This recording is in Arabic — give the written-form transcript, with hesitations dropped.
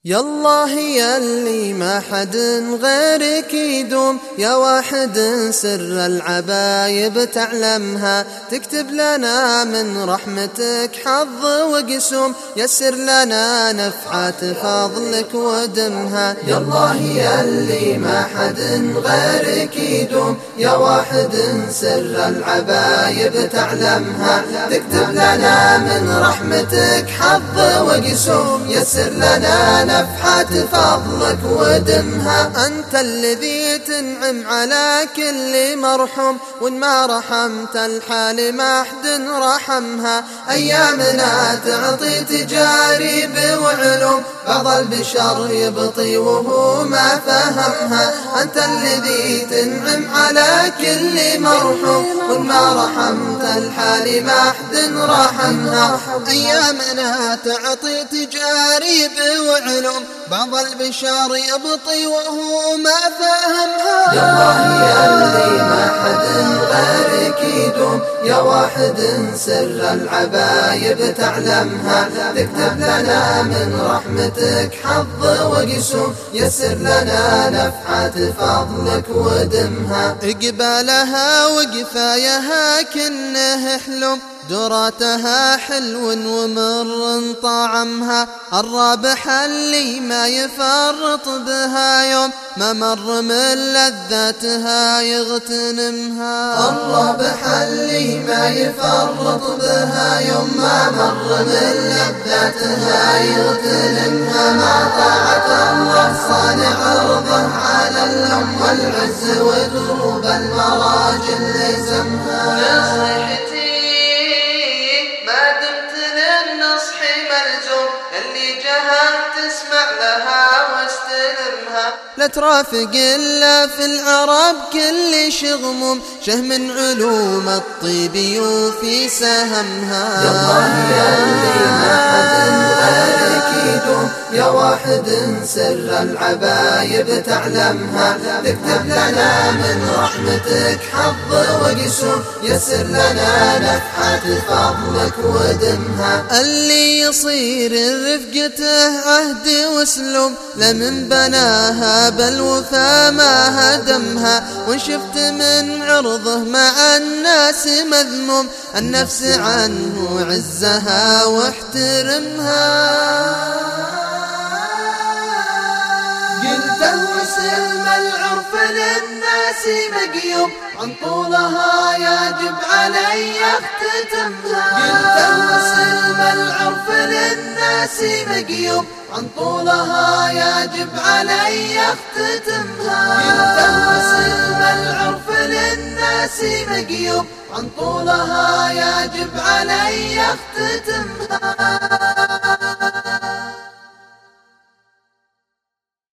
يالله ياللي ما حد غيرك يدوم، يا واحد سر العبايب تعلمها، تكتب لنا من رحمتك حظ وقسوم، يسر لنا نفحات فضلك ودمها. يالله ياللي ما حد غيرك يدوم، يا واحد سر العبايب تعلمها، تكتب لنا من رحمتك حظ وقسوم، يسر لنا نفحات فضلك ودمها. أنت الذي تنعم على كل مرحوم، وإن ما رحمت الحال ما حد رحمها. أيامنا تعطي تجارب وعلوم، بعض البشر يبطي وهو ما فهمها. أنت الذي تنعم على كل مرحوم، وإن ما رحمت الحال ما حد رحمها. أيامنا تعطي تجارب وعلوم، بعض البشر يبطي وهو ما فهمها. يالله ياللي ما حد غيرك يدوم، يا واحد سر العبايب تعلمها، تكتب لنا من رحمتك حظ وقسوم، يسر لنا نفحات فضلك ودمها. إقبالها وقفايها كنه حلم، دراتها حلو ومر طعمها، الرابح اللي ما يفرط بها يوم، ما مر من لذاتها يغتنمها. الرابح اللي ما يفرط بها يوم، ما مر من لذاتها يغتنمها. مع طاعة الله صانع رضه على اللوم والعز ودروب المراجل لزمها. اللي جهل تسمع لها واستلمها، لا ترافق إلا في العرب كل شغموم، شهم من علوم الطيب يوفي سهمها. يالله ياللي ما حد غيرك يدوم، يا واحد سر العبايب تعلمها، تكتب لنا من رحمتك حظ وقسوم، يسر لنا نفحات فضلك ودمها. اللي يصير رفقته عهد وسلوم، لمن بناها بالوفا ما هدمها، وان شفت من عرضه مع الناس مذموم، النفس عنه عزها واحترمها. قلت وسلم العرف للناس مقيوم، عن طولها يجب علي اختتمها. قلت وسلم العرف للناس مقيوم، عن طولها يجب علي اختتمها. قلت وسلم العرف للناس مقيوم، عن طولها يجب علي اختتمها.